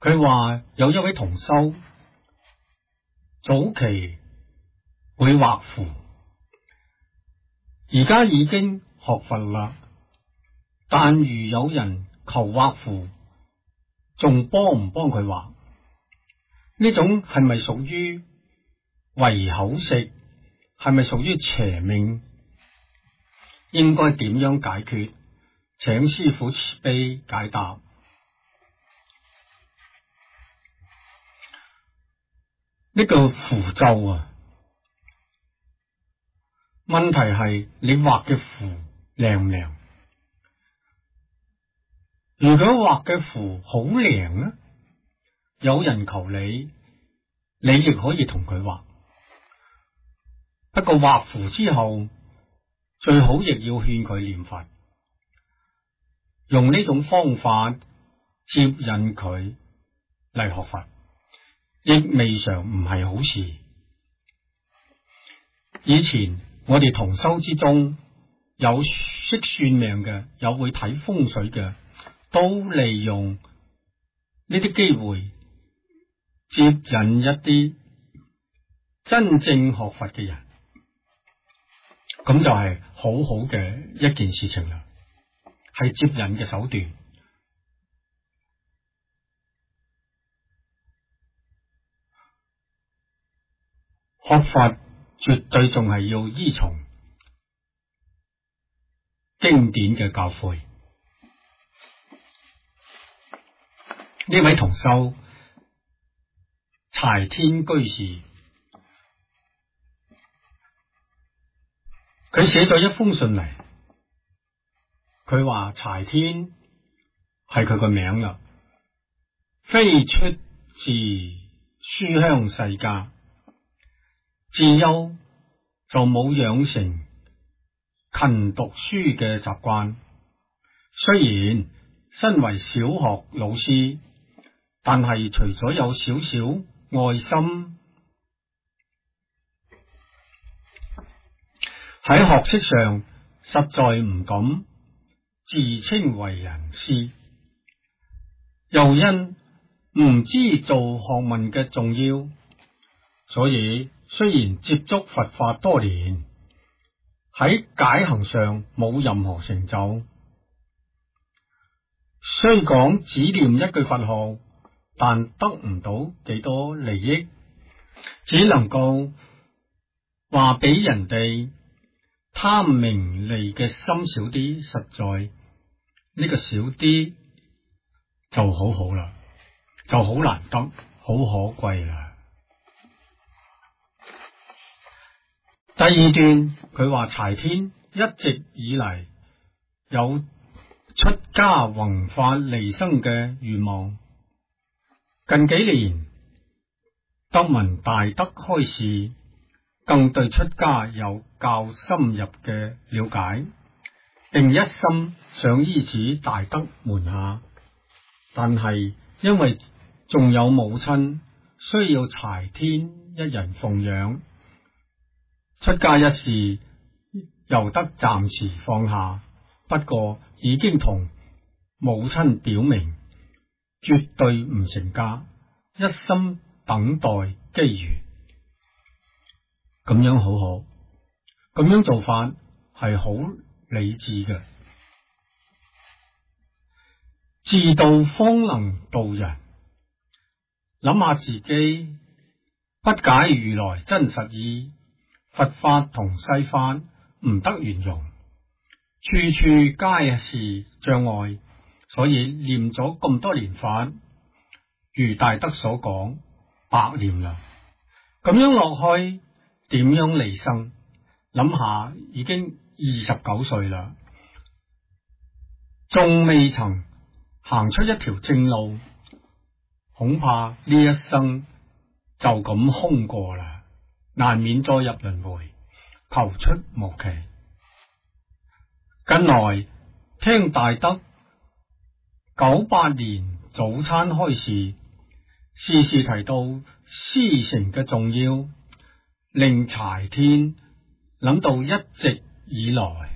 佢話有一位同修早期會畫符，而家已經學佛啦，但如有人求畫符，仲幫唔幫佢畫？呢種係咪屬於唯口食？係咪屬於邪命？應該點樣解決？請師父慈悲解答。呢個符咒啊，問題係你畫嘅符靚唔靚？如果畫嘅符好靚呢，有人求你，你亦可以同佢畫。不過畫符之後，最好亦要勸佢念佛，用呢種方法接引佢嚟學佛，亦未嘗唔係好事。以前我哋同修之中，有識算命嘅，有會睇風水嘅，都利用呢啲機會接引一啲真正學佛嘅人，咁就係好好嘅一件事情啦，係接引嘅手段。學佛絕對仲係要依從經典嘅教誨。呢位同修柴天居士，佢寫咗一封信嚟，佢話柴天係佢個名啦，非出自書香世家，自幼就冇養成勤讀書嘅習慣。雖然身為小學老師，但係除咗有少少愛心，喺學識上實在唔敢自稱為人師，又因唔知做學問嘅重要，所以雖然接觸佛法多年，喺解行上冇任何成就。雖講只念一句佛號，但得唔到幾多利益，只能夠話俾人哋貪名利嘅心少啲，實在呢個少啲就好好啦，就好難得，好可貴啦。第二段佢話柴天一直以嚟有出家弘法利生嘅願望，近幾年得聞大德開示，更對出家有較深入嘅了解，並一心想依此大德門下，但係因為仲有母親需要柴天一人奉養，出家一事由得暫時放下。不過已經同母親表明，絕對唔成家，一心等待機緣。咁樣好好，咁樣做法係好理智嘅。自度方能度人，諗下自己不解如來真實意，佛法同世法唔得圓融，處處皆是障礙，所以念咗咁多年法，如大德所講，白念啦。咁樣落去，點樣利生？諗下已經29歲啦，仲未曾行出一條正路，恐怕呢一生就咁空過啦，難免再入輪迴，求出無期。近來聽大德98年早餐開示，時時提到師承嘅重要，令柴天諗到一直以來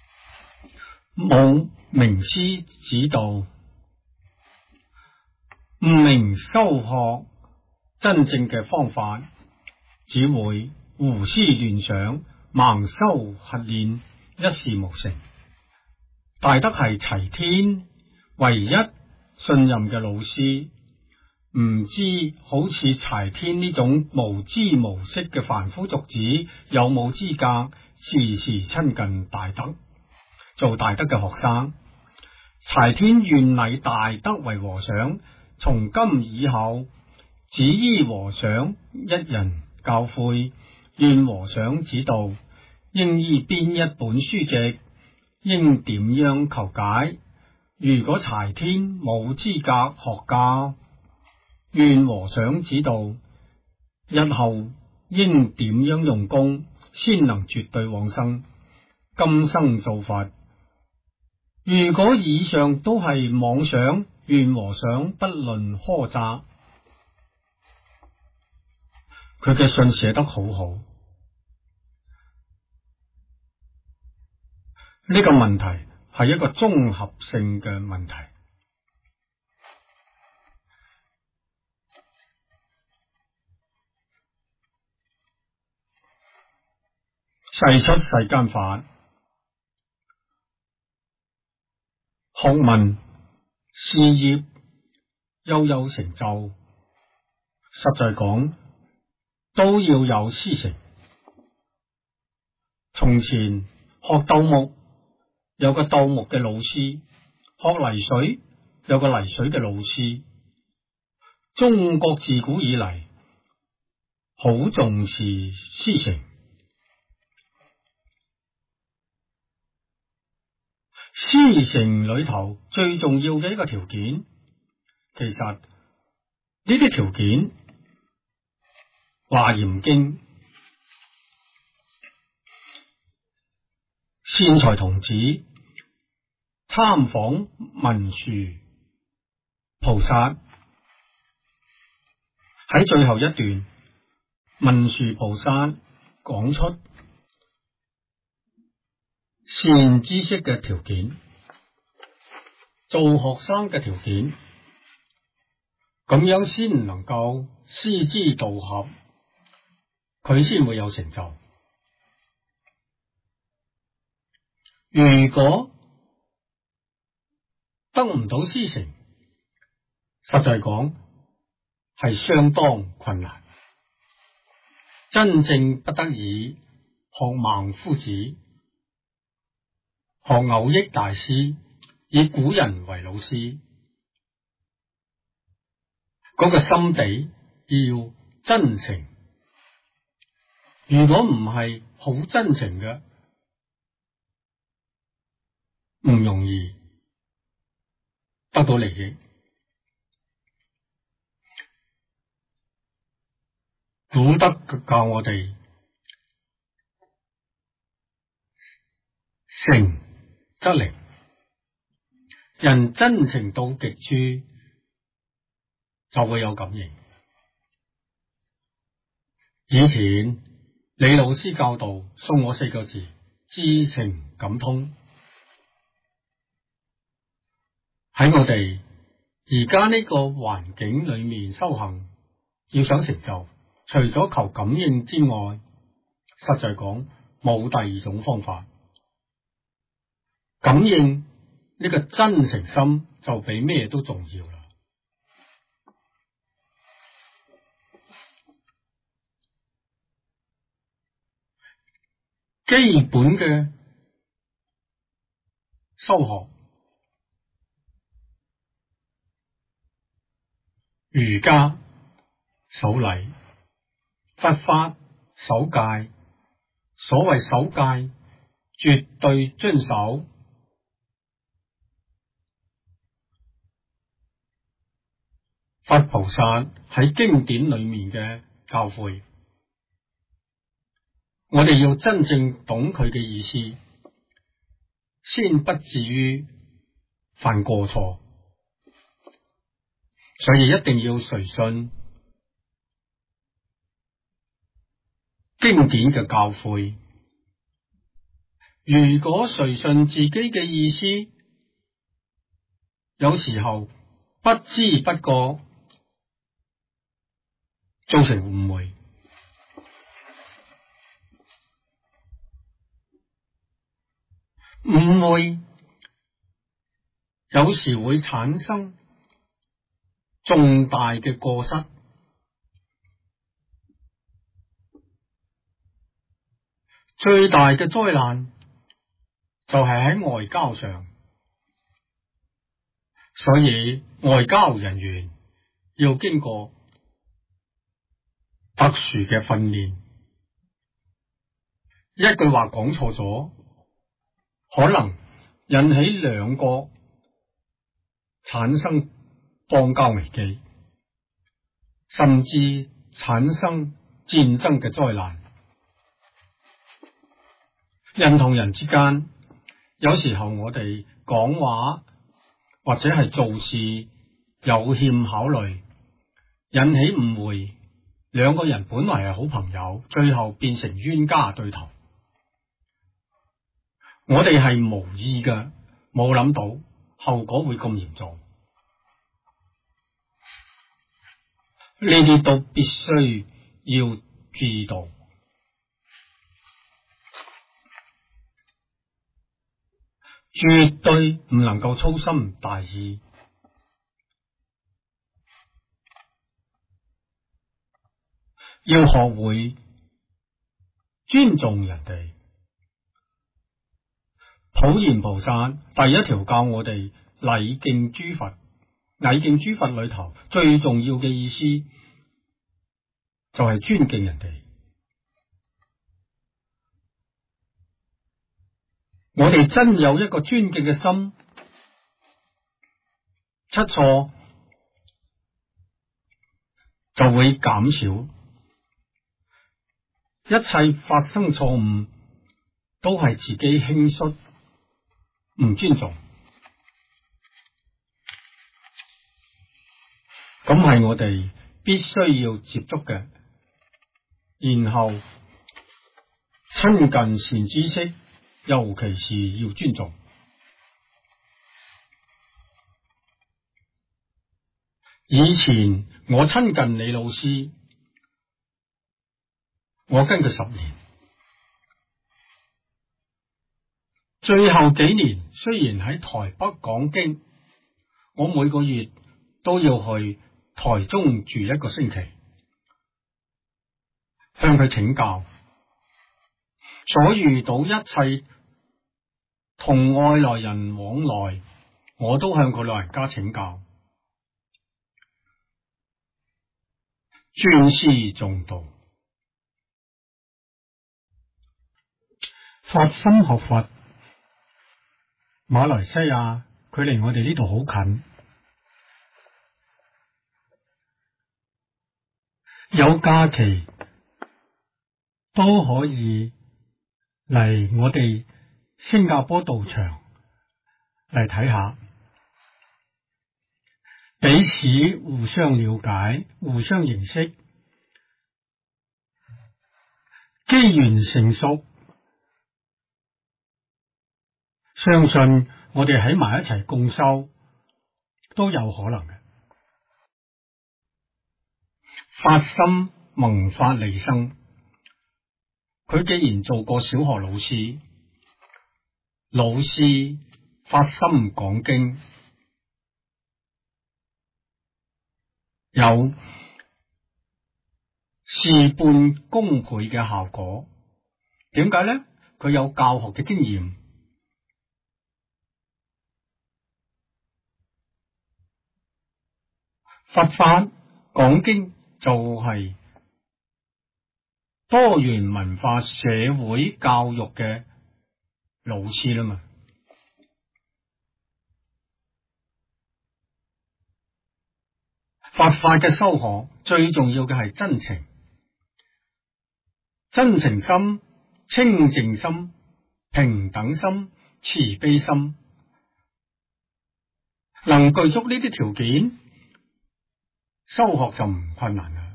冇名師指導， 唔明修學真正嘅方法，只會胡思亂想，盲修瞎練，一事無成。大德係齊天唯一信任嘅老師，唔知好似齊天呢種無知無識嘅凡夫俗子有冇資格時時親近大德，做大德嘅學生。齊天願禮大德為和尚，從今以後只依和尚一人教誨，願和尚指導，應依邊一本書籍，應點樣求解。如果齊天冇資格學教，願和尚指導，日後應點樣用功，先能絕對往生，今生造佛。如果以上都係妄想，願和尚不論苛責。佢嘅信寫得好好。呢個問題係一個綜合性嘅問題。世出世間法，學問事業悠悠成就，實在講都要有師承。從前學鬥木，有個鬥木嘅老師；學泥水，有個泥水嘅老師。中國自古以嚟好重視師承。師承裏頭最重要嘅一個條件，其實呢啲條件華嚴經善財童子參訪文殊菩薩，喺最後一段，文殊菩薩講出善知識嘅條件，做學生嘅條件，咁樣先能夠師之道合，佢先會有成就。如果得唔到師承，實在講係相當困難。真正不得已學孟夫子，學藕益大師，以古人為老師，嗰個心地要真誠。如果唔係好真誠嘅，唔容易得到利益。古德教我哋誠則靈，人真誠到極處就會有感應。以前李老師教導送我4個字：知情感通。喺我哋而家呢個環境裏面修行，要想成就，除咗求感應之外，實在講冇第二種方法。感應呢個真誠心就比咩都重要啦。基本嘅修學，儒家守禮，佛法守戒。所謂守戒，絕對遵守佛菩薩喺經典裏面嘅教誨。我哋要真正懂佢嘅意思，先不至於犯過錯。所以一定要隨信經典嘅教誨。如果隨順自己嘅意思，有時候不知不覺造成誤會。誤會有時會產生重大嘅過失，最大嘅災難就係喺外交上，所以外交人員要經過特殊嘅訓練，一句話講錯咗，可能引起兩國產生邦交危機，甚至產生戰爭嘅災難。人同人之間，有時候我哋講話或者係做事有欠考慮，引起誤會，兩個人本來係好朋友，最後變成冤家對頭。我哋係無意嘅，冇諗到後果會咁嚴重，呢啲都必須要注意到。絕對唔能夠粗心大意，要學會尊重人哋。普賢菩薩第一條教我哋禮敬諸佛，禮敬諸佛裏頭最重要嘅意思就係尊敬人哋。我哋真有一個尊敬嘅心，出錯就會減少，一切發生錯誤都係自己輕率，唔尊重，咁係我哋必須要接觸嘅，然後親近善知識，尤其是要尊重。以前我親近李老師，我跟佢10年，最後幾年雖然喺台北講經，我每個月都要去台中住1個星期，向佢請教。所遇到一切同外來人往來，我都向佢老人家請教，尊師重道，發心學佛。馬來西亞距離我哋呢度好近，有假期都可以嚟我哋新加坡道場嚟睇下，彼此互相了解，互相認識，機緣成熟，相信我哋喺埋一齊共修都有可能嘅。發心弘法利生，佢既然做過小學老師發心講經，有事半功倍嘅效果。點解呢？佢有教學嘅經驗，佛法講經就係多元文化社會教育嘅老師啦嘛。佛法嘅修學最重要嘅係真情、真情心、清淨心、平等心、慈悲心，能具足呢啲條件，修學就唔困難啦。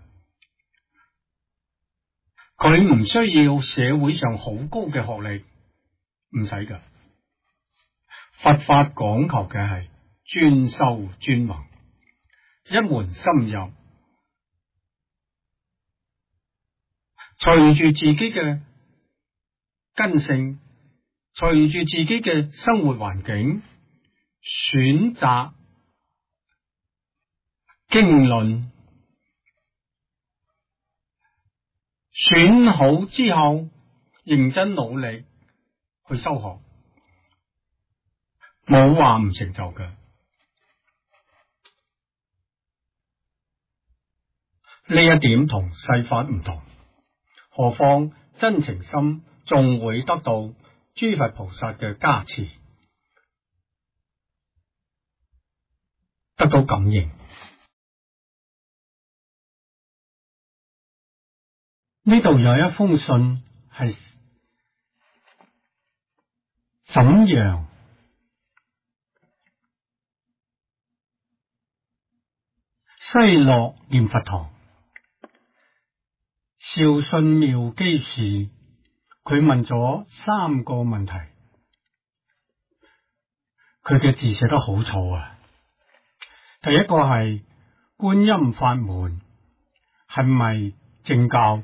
佢唔需要社會上好高嘅學歷，唔使噶。佛法講求嘅係專修專弘，一門深入， 隨住自己嘅根性，隨住自己嘅生活環境，選擇經論，選好之後，認真努力去修學，冇話唔成就嘅。呢一點同世法唔同，何況真情心仲會得到諸佛菩薩嘅加持，得到感應。呢度有一封信係瀋陽西樂念佛堂紹信妙基士，佢問咗3個問題，佢嘅字寫得好錯啊！第一個係觀音法門係咪正教？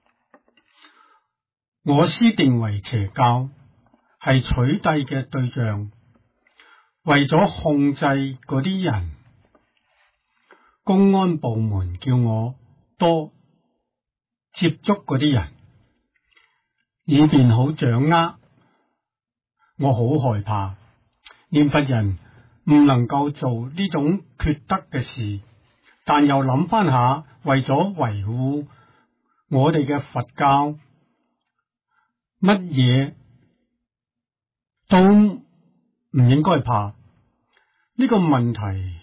我師定為邪教，係取締嘅對象，為咗控制嗰啲人，公安部門叫我多接觸嗰啲人，以便好掌握。我好害怕念佛人唔能夠做呢種缺德嘅事，但又諗翻下，為咗維護我哋嘅佛教，乜嘢都唔應該怕。呢個問題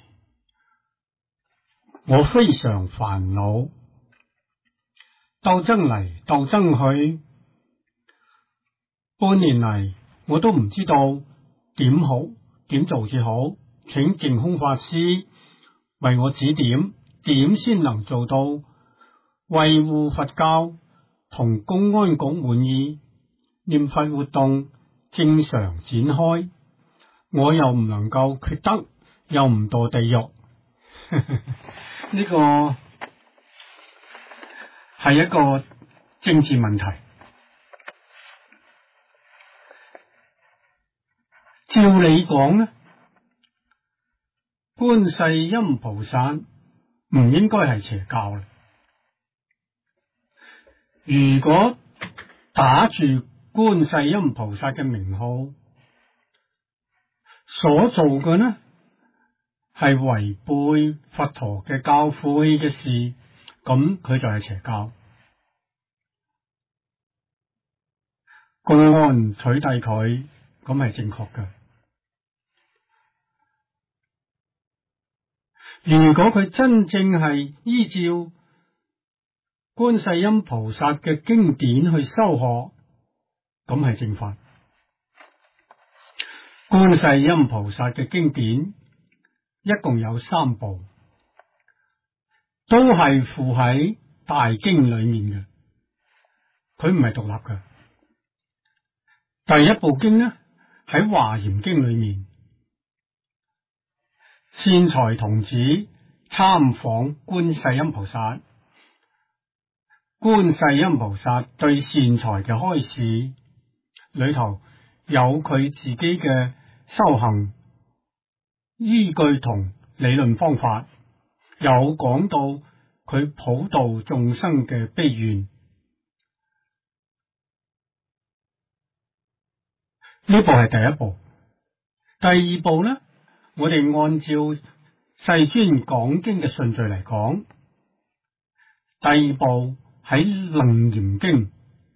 我非常煩惱，鬥爭嚟鬥爭去，半年嚟我都唔知道點好點做至好，請淨空法師為我指點，點先能做到維護佛教同公安局滿意，念佛活動正常展開，我又唔能夠缺德，又唔墮地獄。呢個係一個政治問題。照理講呢，觀世音菩薩唔應該係邪教啦。如果打住觀世音菩薩嘅名號所做嘅呢，係違背佛陀嘅教誨嘅事，咁佢就係邪教。公安取締佢，咁係正確嘅。如果佢真正係依照觀世音菩薩嘅經典去修學，咁係正法。觀世音菩薩嘅經典一共有3部，都係附喺大經裏面嘅，佢唔係獨立嘅。第一部經呢，喺華嚴經裏面，善財童子參訪觀世音菩薩，觀世音菩薩對善財嘅開示裏頭有佢自己嘅修行依據同理論方法，有講到佢普度眾生嘅悲願。呢部係第一部。第二部呢，我哋按照世尊講經嘅順序嚟講，第二部喺楞嚴經。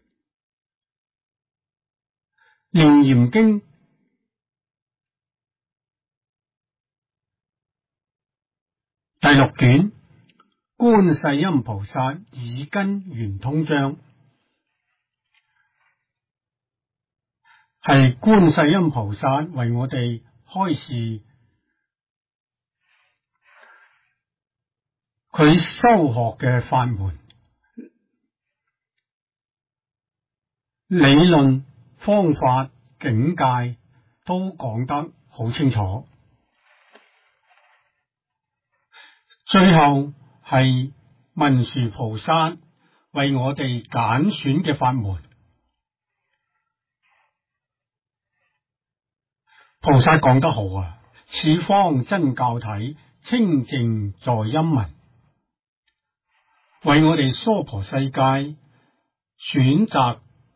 楞嚴經第6卷，觀世音菩薩耳根圓通章，係觀世音菩薩為我哋開示佢修學嘅法門，理論、方法、境界都講得好清楚。最後係文殊菩薩為我哋揀選嘅法門。菩薩講得好啊，此方真教體，清淨在音聞。為我哋娑婆世界選擇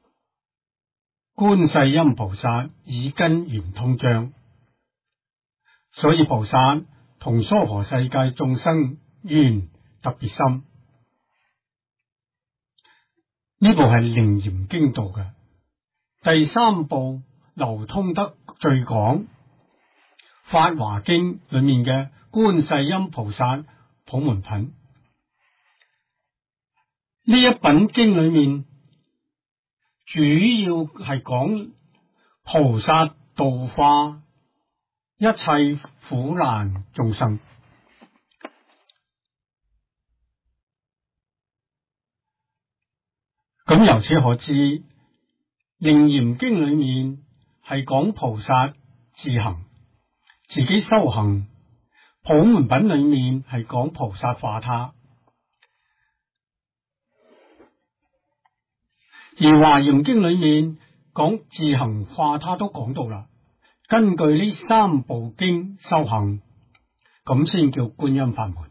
觀世音菩薩耳根圓通章，所以菩薩同娑婆世界眾生緣特別深。呢部係楞嚴經道嘅第三部，流通得最廣，法華經裏面嘅觀世音菩薩普門品。呢一品經裏面主要係講菩薩度化一切苦難眾生。咁由此可知，楞嚴經裏面係講菩薩自行自己修行，普門品裏面係講菩薩化他。而華嚴經裏面講自行化他都講到啦，根據呢三部經修行，咁先叫觀音法門。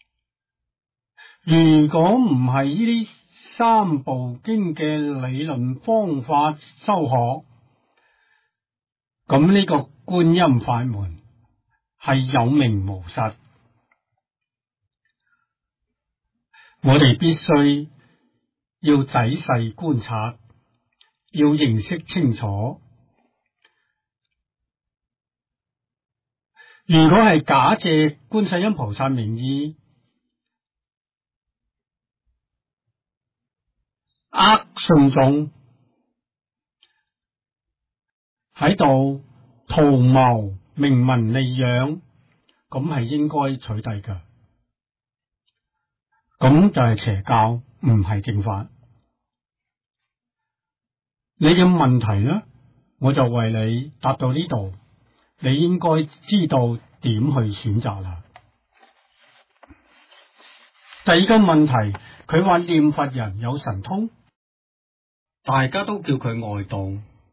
如果唔係呢三部經嘅理論方法修學，咁呢個觀音法門係有名無實。我哋必須要仔細觀察，要認識清楚。如果係假借觀世音菩薩名義，信眾喺度圖謀名聞利養，咁係應該取締㗎。咁就係邪教，唔係正法。你嘅問題呢，我就為你答到呢度，你應該知道點去選擇啦。第二個問題，佢話念佛人有神通，大家都叫佢外道。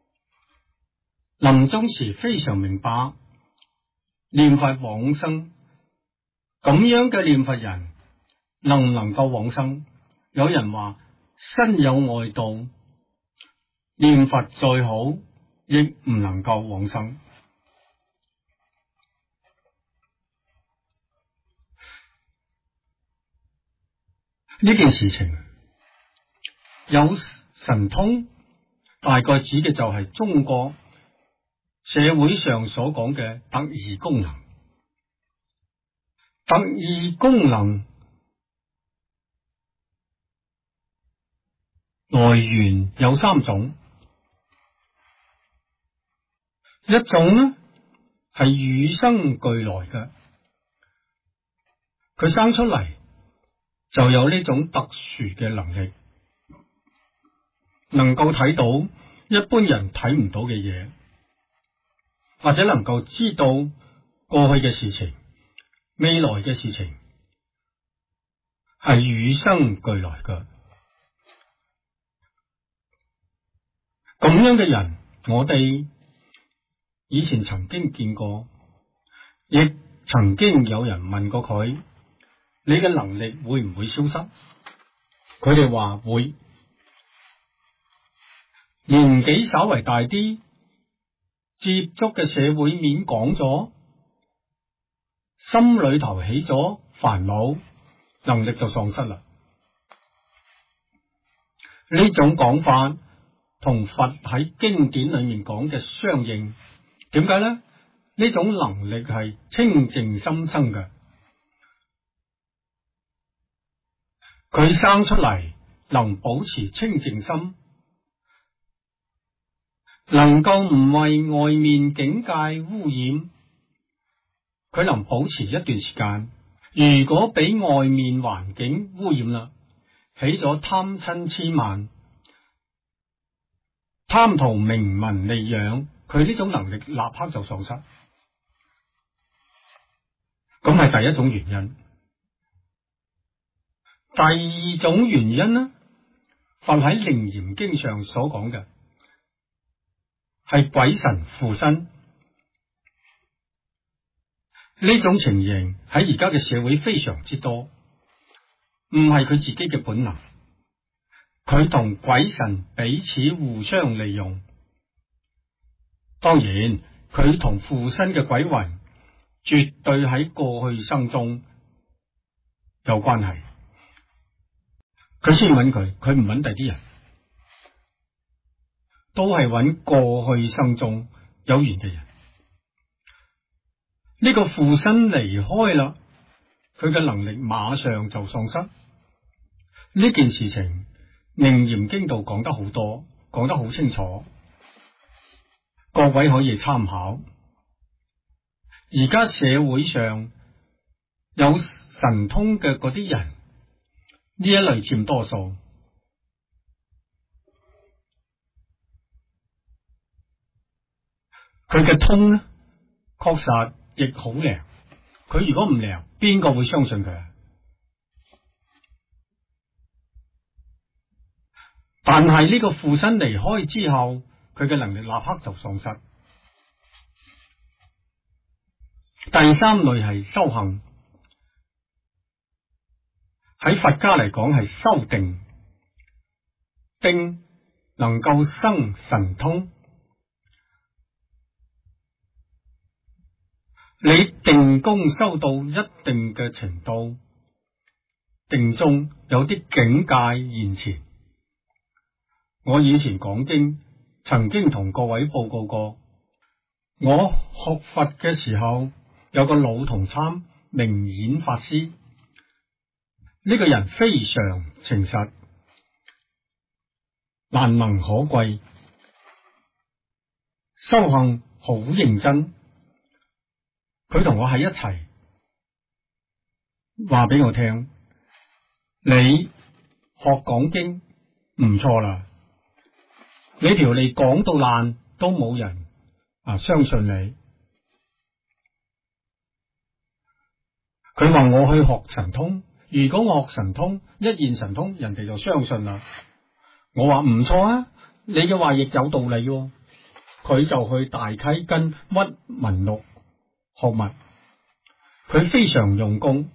臨終時非常明白念佛往生，咁樣嘅念佛人能唔能夠往生？有人話身有外道，念佛再好，亦唔能夠往生。呢件事情有神通，大概指嘅就係中國社會上所講嘅特異功能。特異功能來源有三種，一種呢係與生俱來嘅，佢生出嚟就有呢種特殊嘅能力，能夠睇到一般人睇唔到嘅嘢，或者能夠知道過去嘅事情、未來嘅事情，係與生俱來嘅。咁樣嘅人，我哋以前曾經見過，亦曾經有人問過佢：你嘅能力會唔會消失？佢哋話會。年紀稍為大啲，接觸嘅社會面廣咗，心裏頭起咗煩惱，能力就喪失啦。呢種講法同佛喺經典裏面講嘅相應。點解呢？呢種能力係清淨心生嘅，佢生出嚟能保持清淨心，能夠唔為外面境界污染，佢能保持一段時間。如果俾外面環境污染啦，起咗貪嗔癡慢，貪圖名聞利養，佢呢種能力立刻就喪失。咁係第一種原因。第二種原因呢， 佛喺《楞嚴經》上所講嘅係鬼神附身，呢種情形喺而家嘅社會非常之多，唔係佢自己嘅本能，佢同鬼神彼此互相利用。當然，佢同附身嘅鬼魂絕對喺過去生中有關係，佢先揾佢唔揾第啲人，都係揾過去生中有緣嘅人。呢個附身離開啦，佢嘅能力馬上就喪失。呢件事情《楞嚴經》度講得好多，講得好清楚，各位可以參考。而家社會上有神通嘅嗰啲人，呢一類佔多數。佢嘅通呢，確實亦好靈。佢如果唔靈，邊個會相信佢？但係呢個附身離開之後，佢嘅能力立刻就喪失。第三類係修行，喺佛家嚟講係修定，定能夠生神通。你定功修到一定嘅程度，定中有啲境界現前。我以前講經曾經同各位報告過，我學佛嘅時候有個老同參明演法師，呢個人非常誠實，難能可貴，修行好認真。佢同我喺一齊，話俾我聽，你學講經唔錯啦，你條脷講到爛都冇人相信你。佢話我去學神通，如果我學神通，一現神通，人哋就相信啦。我話唔錯啊，你嘅話亦有道理喎。佢就去大溪跟屈文錄學物，佢非常用功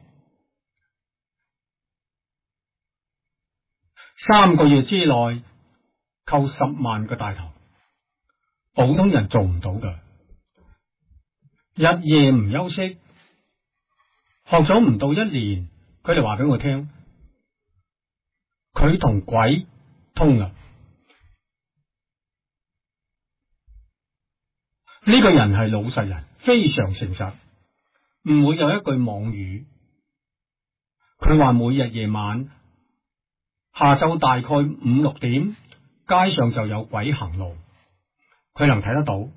，3個月之內扣10萬個大頭，普通人做唔到噶，日夜唔休息，學咗唔到1年，佢哋話俾我聽，佢同鬼通啦。呢個人係老實人，非常誠實，唔會有一句妄語。佢話每日夜晚下晝大概5、6點，街上就有鬼行路，佢能睇得到。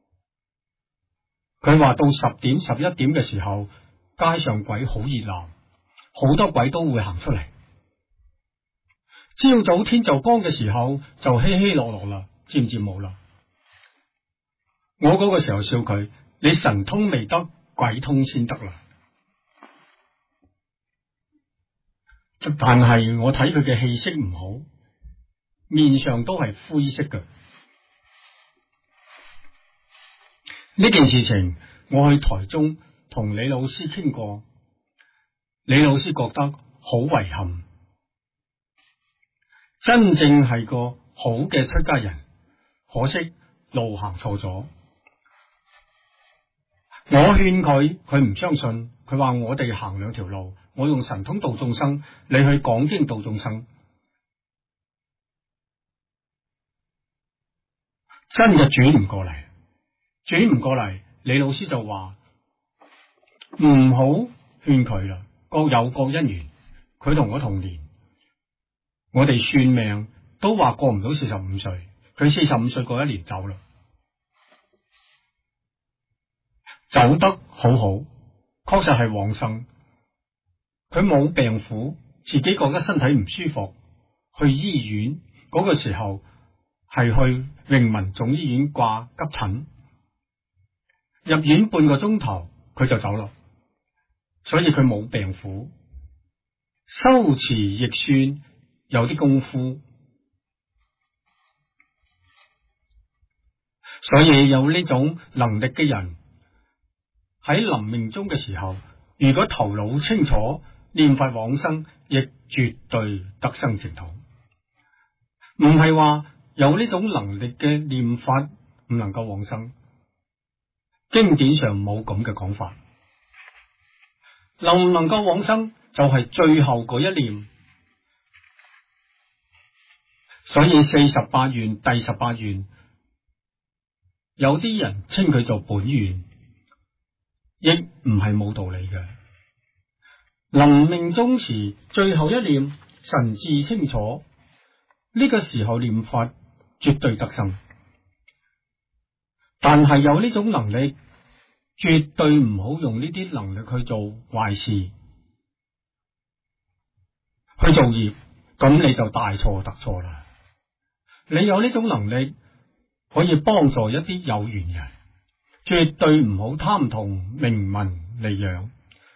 佢話到10點、11點嘅時候，街上鬼好熱鬧，好多鬼都會行出嚟。朝早天就光嘅時候，就稀稀落落啦，漸漸冇啦。我嗰個時候笑佢，你神通未得，鬼通先得啦。但係我睇佢嘅氣息唔好，面上都係灰色嘅。呢件事情我去台中同李老師傾過，李老師覺得好遺憾，真正係個好嘅出家人，可惜路行錯咗。我勸佢，佢唔相信，佢話我哋行兩條路，我用神通度眾生，你去講經度眾生，真嘅轉唔過嚟，轉唔過嚟。李老師就話唔好勸佢啦，各有各因緣。佢同我同年，我哋算命都話過唔到45歲，佢45歲過1年走啦。走得好好，確實係旺盛。佢冇病苦，自己覺得身體唔舒服，去醫院嗰個時候係去榮民總醫院掛急診，入院半個鐘頭佢就走啦，所以佢冇病苦。修持亦算有啲功夫， 所以有呢種能力嘅人喺臨命終嘅時候，如果頭腦清楚，念佛往生，亦絕對得生淨土。唔係話有呢種能力嘅念法唔能夠往生，經典上冇咁嘅講法。能唔能夠往生就係最後嗰一念。所以48願第18願，有啲人稱佢做本願，亦唔係冇道理嘅。臨命終時最後一念，神智清楚，呢個時候念法絕對得生。但係有呢種能力，絕對唔好用呢啲能力去做壞事，去做業，咁你就大錯特錯啦。你有呢種能力可以幫助一啲有緣人，絕對唔好貪圖名聞利養，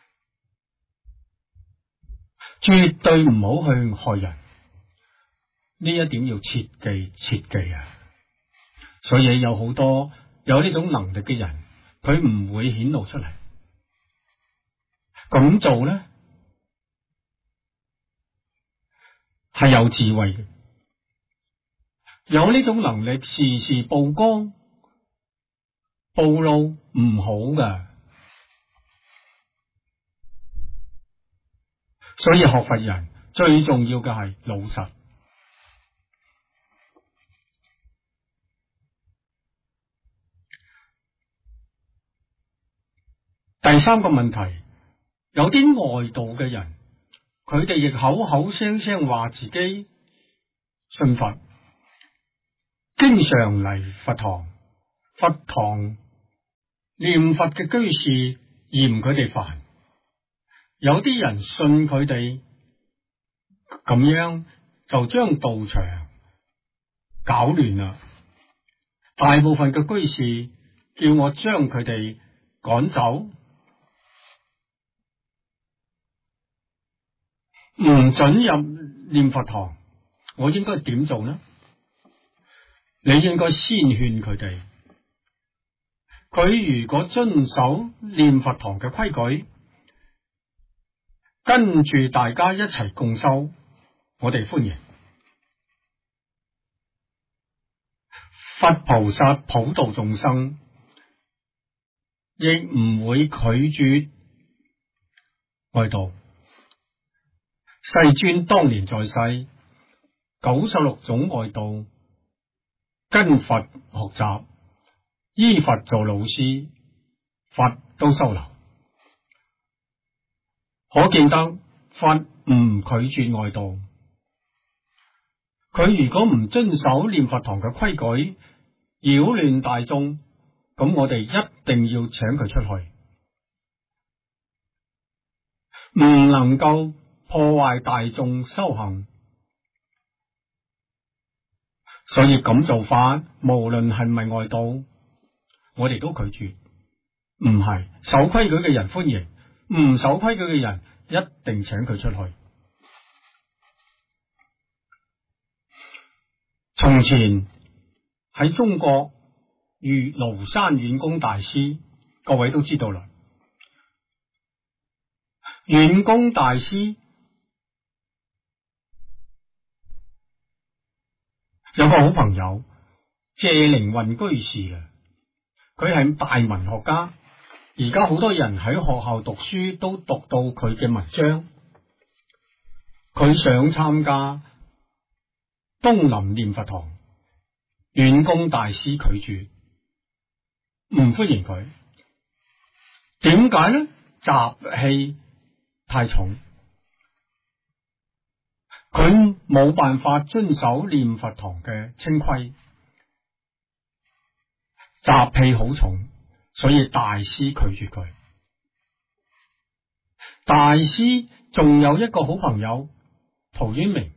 絕對唔好去害人，呢一點要切記切記啊！所以有好多有呢種能力嘅人，佢唔會顯露出嚟，咁做咧係有智慧嘅。有呢種能力時時曝光暴露唔好噶，所以學佛人最重要嘅係老實。第三個問題，有啲外道嘅人，佢哋亦口口聲聲話自己信佛，經常嚟佛堂，佛堂念佛嘅居士嫌佢哋煩，有啲人信佢哋，咁樣就將道場搞亂啦。大部分嘅居士叫我將佢哋趕走，唔准入念佛堂，我應該點做呢？你應該先勸佢哋，佢如果遵守念佛堂嘅規矩，跟住大家一齊共修，我哋歡迎。佛菩薩普度眾生，亦唔會拒絕外道。世尊當年在世，96種外道跟佛學習，依佛做老師，佛都收留。可見得佛唔拒絕外道。佢如果唔遵守念佛堂嘅規矩，擾亂大眾，咁我哋一定要請佢出去，唔能夠破壞大眾修行。所以咁做法，無論係咪外道，我哋都拒絕。唔係守規矩嘅人歡迎，唔守規矩嘅人一定請佢出去。從前喺中國，如廬山遠公大師，各位都知道啦。遠公大師有個好朋友謝靈運居士啊，佢係大文學家，而家好多人喺學校讀書都讀到佢嘅文章。佢想參加東林念佛堂，遠公大師拒絕，唔歡迎佢。點解呢？習氣太重，佢冇辦法遵守念佛堂嘅清規，習氣好重，所以大師拒絕佢。大師仲有一個好朋友陶淵明，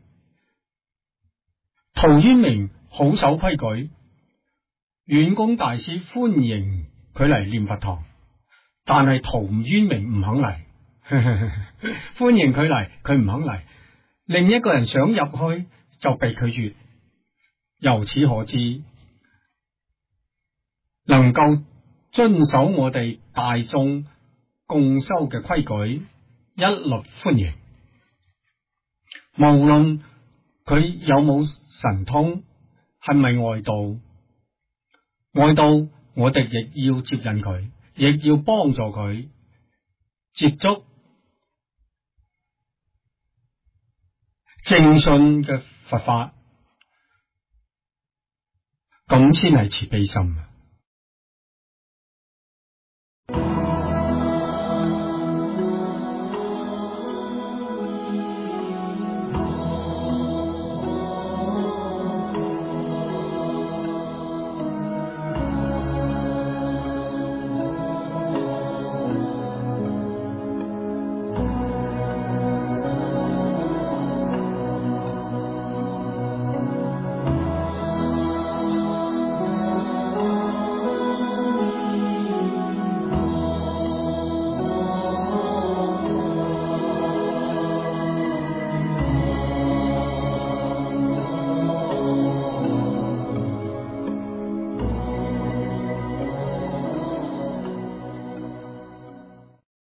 陶淵明好守規矩，遠公大師歡迎佢嚟念佛堂，但係陶淵明唔肯嚟。歡迎佢嚟，佢唔肯嚟。另一個人想入去就被拒絕。由此可知， 能夠遵守我哋大眾共修嘅規矩，一律歡迎。無論佢有冇神通，係咪外道，我哋亦要接引佢，亦要幫助佢接觸正信嘅佛法，咁先係慈悲心。